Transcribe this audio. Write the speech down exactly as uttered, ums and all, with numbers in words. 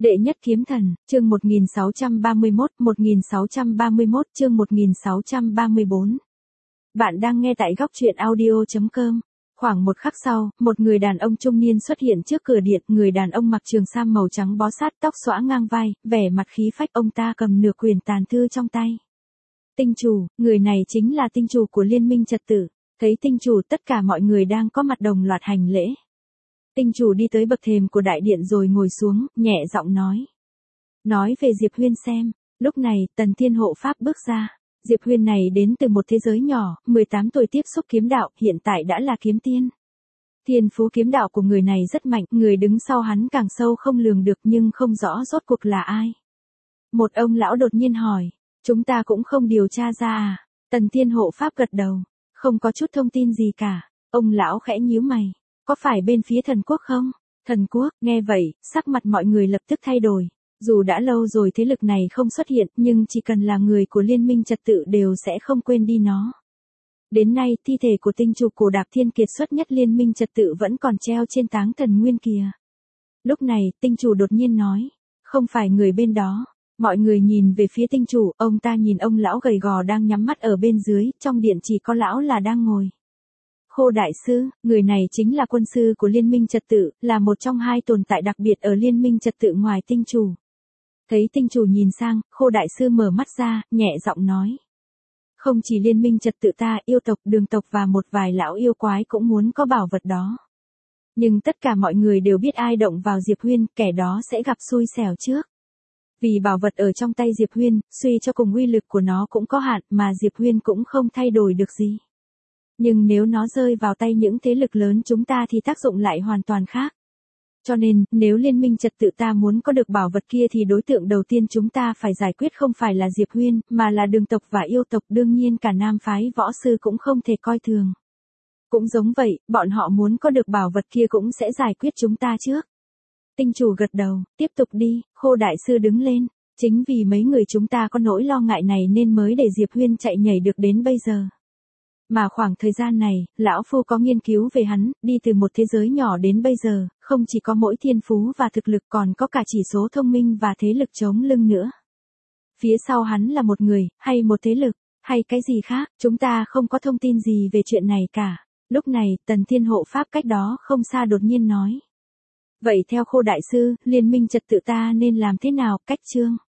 Đệ nhất kiếm thần, chương một nghìn sáu trăm ba mươi mốt, một nghìn sáu trăm ba mươi mốt, chương một nghìn sáu trăm ba mươi bốn. Bạn đang nghe tại góc truyện audio chấm com. Khoảng một khắc sau, một người đàn ông trung niên xuất hiện trước cửa điện, người đàn ông mặc trường sam màu trắng bó sát, tóc xõa ngang vai, vẻ mặt khí phách, ông ta cầm nửa quyển tàn thư trong tay. Tinh chủ, người này chính là tinh chủ của Liên minh Trật Tự. Thấy tinh chủ, tất cả mọi người đang có mặt đồng loạt hành lễ. Tinh chủ đi tới bậc thềm của đại điện rồi ngồi xuống, nhẹ giọng nói. Nói về Diệp Huyên xem. Lúc này, Tần Thiên Hộ Pháp bước ra. Diệp Huyên này đến từ một thế giới nhỏ, mười tám tuổi tiếp xúc kiếm đạo, hiện tại đã là kiếm tiên. Thiên phú kiếm đạo của người này rất mạnh, người đứng sau hắn càng sâu không lường được nhưng không rõ rốt cuộc là ai. Một ông lão đột nhiên hỏi, chúng ta cũng không điều tra ra à? Tần Thiên Hộ Pháp gật đầu, không có chút thông tin gì cả. Ông lão khẽ nhíu mày. Có phải bên phía thần quốc không? Thần quốc, nghe vậy, sắc mặt mọi người lập tức thay đổi. Dù đã lâu rồi thế lực này không xuất hiện, nhưng chỉ cần là người của Liên minh Trật Tự đều sẽ không quên đi nó. Đến nay, thi thể của tinh chủ Cổ Đạp Thiên kiệt xuất nhất Liên minh Trật Tự vẫn còn treo trên táng thần nguyên kìa. Lúc này, tinh chủ đột nhiên nói, không phải người bên đó. Mọi người nhìn về phía tinh chủ, ông ta nhìn ông lão gầy gò đang nhắm mắt ở bên dưới, trong điện chỉ có lão là đang ngồi. Khô Đại Sư, người này chính là quân sư của Liên minh Trật Tự, là một trong hai tồn tại đặc biệt ở Liên minh Trật Tự ngoài tinh chủ. Thấy tinh chủ nhìn sang, Khô Đại Sư mở mắt ra, nhẹ giọng nói. Không chỉ Liên minh Trật Tự ta, yêu tộc, đường tộc và một vài lão yêu quái cũng muốn có bảo vật đó. Nhưng tất cả mọi người đều biết ai động vào Diệp Huyên, kẻ đó sẽ gặp xui xẻo trước. Vì bảo vật ở trong tay Diệp Huyên, suy cho cùng uy lực của nó cũng có hạn mà Diệp Huyên cũng không thay đổi được gì. Nhưng nếu nó rơi vào tay những thế lực lớn chúng ta thì tác dụng lại hoàn toàn khác. Cho nên, nếu Liên minh Trật Tự ta muốn có được bảo vật kia thì đối tượng đầu tiên chúng ta phải giải quyết không phải là Diệp Huyên, mà là đường tộc và yêu tộc, đương nhiên cả nam phái võ sư cũng không thể coi thường. Cũng giống vậy, bọn họ muốn có được bảo vật kia cũng sẽ giải quyết chúng ta trước. Tinh chủ gật đầu, tiếp tục đi. Khô Đại Sư đứng lên. Chính vì mấy người chúng ta có nỗi lo ngại này nên mới để Diệp Huyên chạy nhảy được đến bây giờ. Mà khoảng thời gian này, lão phu có nghiên cứu về hắn, đi từ một thế giới nhỏ đến bây giờ, không chỉ có mỗi thiên phú và thực lực còn có cả chỉ số thông minh và thế lực chống lưng nữa. Phía sau hắn là một người, hay một thế lực, hay cái gì khác, chúng ta không có thông tin gì về chuyện này cả. Lúc này, Tần Thiên Hộ Pháp cách đó không xa đột nhiên nói. Vậy theo Khô Đại Sư, Liên minh Trật Tự ta nên làm thế nào? Cách chương.